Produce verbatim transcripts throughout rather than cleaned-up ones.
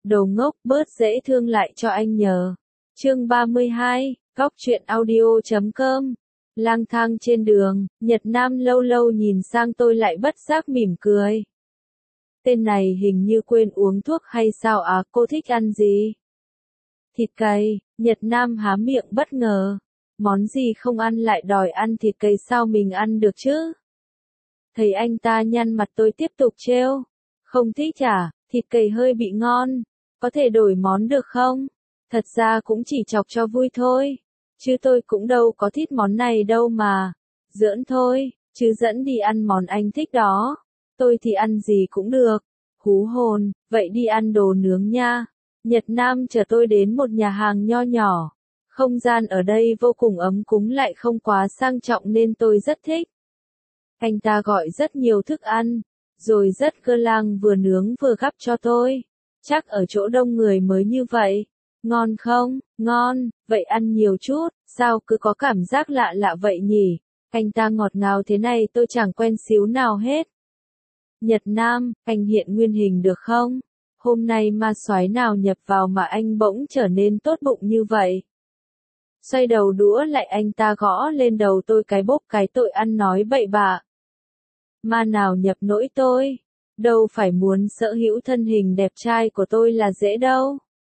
Đồ ngốc, bớt dễ thương lại cho anh nhờ. Chương ba mươi hai, Góc truyện audio chấm com. Lang thang trên đường, Nhật Nam lâu lâu nhìn sang tôi lại bất giác mỉm cười. Tên này hình như quên uống thuốc hay sao à, cô thích ăn gì? Thịt cầy, Nhật Nam há miệng bất ngờ. Món gì không ăn lại đòi ăn thịt cầy, sao mình ăn được chứ? Thấy anh ta nhăn mặt tôi tiếp tục trêu. Không thích à, thịt cầy hơi bị ngon. Có thể đổi món được không? Thật ra cũng chỉ chọc cho vui thôi. Chứ tôi cũng đâu có thích món này đâu mà. Giỡn thôi, chứ dẫn đi ăn món anh thích đó. Tôi thì ăn gì cũng được. Hú hồn, vậy đi ăn đồ nướng nha. Nhật Nam chở tôi đến một nhà hàng nho nhỏ. Không gian ở đây vô cùng ấm cúng lại không quá sang trọng nên tôi rất thích. Anh ta gọi rất nhiều thức ăn, rồi rất cơ lang vừa nướng vừa gắp cho tôi. Chắc ở chỗ đông người mới như vậy. Ngon không? Ngon, vậy ăn nhiều chút, sao cứ có cảm giác lạ lạ vậy nhỉ? Anh ta ngọt ngào thế này tôi chẳng quen xíu nào hết. Nhật Nam, anh hiện nguyên hình được không? Hôm nay ma soái nào nhập vào mà anh bỗng trở nên tốt bụng như vậy? Xoay đầu đũa lại anh ta gõ lên đầu tôi cái bốp cái tội ăn nói bậy bạ. Ma nào nhập nỗi tôi? Đâu phải muốn sở hữu thân hình đẹp trai của tôi là dễ đâu.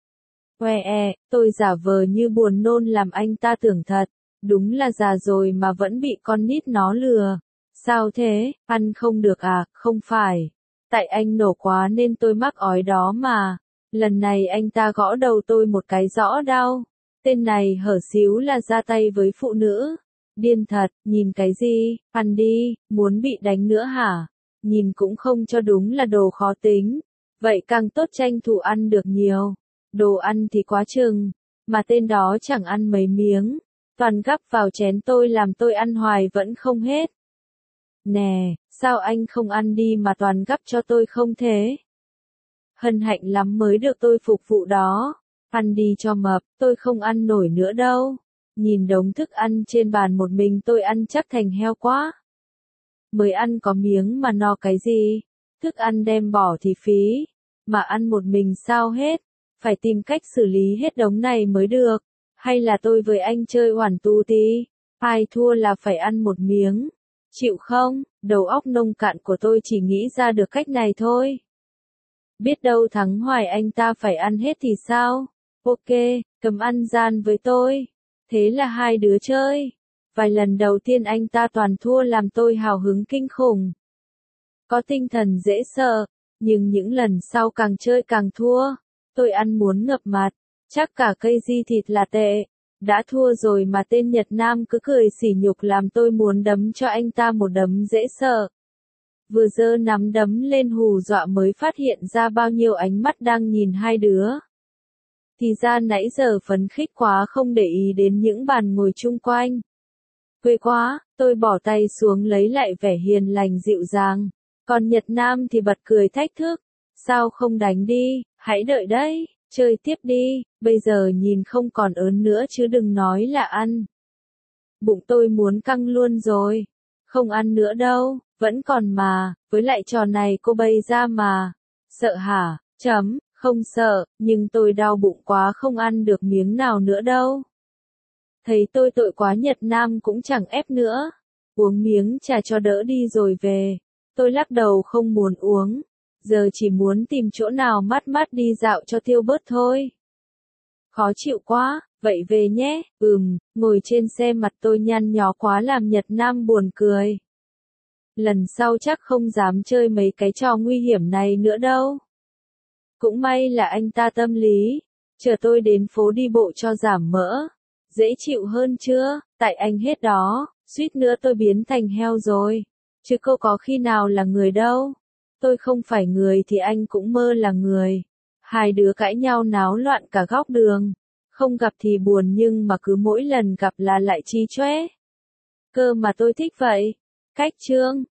Oe e, tôi giả vờ như buồn nôn làm anh ta tưởng thật. Đúng là già rồi mà vẫn bị con nít nó lừa. Sao thế, ăn không được à, không phải. Tại anh nổ quá nên tôi mắc ói đó mà. Lần này anh ta gõ đầu tôi một cái rõ đau. Tên này hở xíu là ra tay với phụ nữ. Điên thật, nhìn cái gì, ăn đi, muốn bị đánh nữa hả? Nhìn cũng không cho đúng là đồ khó tính. Vậy càng tốt tranh thủ ăn được nhiều. Đồ ăn thì quá chừng, mà tên đó chẳng ăn mấy miếng. Toàn gắp vào chén tôi làm tôi ăn hoài vẫn không hết. Nè, sao anh không ăn đi mà toàn gắp cho tôi không thế? Hân hạnh lắm mới được tôi phục vụ đó. Ăn đi cho mập, tôi không ăn nổi nữa đâu. Nhìn đống thức ăn trên bàn một mình tôi ăn chắc thành heo quá. Mới ăn có miếng mà no cái gì? Thức ăn đem bỏ thì phí. Mà ăn một mình sao hết? Phải tìm cách xử lý hết đống này mới được. Hay là tôi với anh chơi hoàn tu tí? Ai thua là phải ăn một miếng. Chịu không? Đầu óc nông cạn của tôi chỉ nghĩ ra được cách này thôi. Biết đâu thắng hoài anh ta phải ăn hết thì sao? Ok, cầm ăn gian với tôi. Thế là hai đứa chơi. Vài lần đầu tiên anh ta toàn thua làm tôi hào hứng kinh khủng. Có tinh thần dễ sợ, nhưng những lần sau càng chơi càng thua. Tôi ăn muốn ngập mặt, chắc cả cây di thịt là tệ. Đã thua rồi mà tên Nhật Nam cứ cười sỉ nhục làm tôi muốn đấm cho anh ta một đấm dễ sợ. Vừa giơ nắm đấm lên hù dọa mới phát hiện ra bao nhiêu ánh mắt đang nhìn hai đứa. Thì ra nãy giờ phấn khích quá không để ý đến những bàn ngồi chung quanh. Quê quá, tôi bỏ tay xuống lấy lại vẻ hiền lành dịu dàng. Còn Nhật Nam thì bật cười thách thức. Sao không đánh đi, hãy đợi đấy, chơi tiếp đi, bây giờ nhìn không còn ớn nữa chứ đừng nói là ăn. Bụng tôi muốn căng luôn rồi. Không ăn nữa đâu, vẫn còn mà, với lại trò này cô bày ra mà. Sợ hả? Chấm, không sợ, nhưng tôi đau bụng quá không ăn được miếng nào nữa đâu. Thấy tôi tội quá Nhật Nam cũng chẳng ép nữa. Uống miếng trà cho đỡ đi rồi về. Tôi lắc đầu không muốn uống. Giờ chỉ muốn tìm chỗ nào mát mát đi dạo cho tiêu bớt thôi. Khó chịu quá, vậy về nhé, ừm, ngồi trên xe mặt tôi nhăn nhó quá làm Nhật Nam buồn cười. Lần sau chắc không dám chơi mấy cái trò nguy hiểm này nữa đâu. Cũng may là anh ta tâm lý, chờ tôi đến phố đi bộ cho giảm mỡ. Dễ chịu hơn chưa, tại anh hết đó, suýt nữa tôi biến thành heo rồi. Chứ cô có khi nào là người đâu. Tôi không phải người thì anh cũng mơ là người. Hai đứa cãi nhau náo loạn cả góc đường. Không gặp thì buồn nhưng mà cứ mỗi lần gặp là lại chi chóe. Cơ mà tôi thích vậy. Cách chương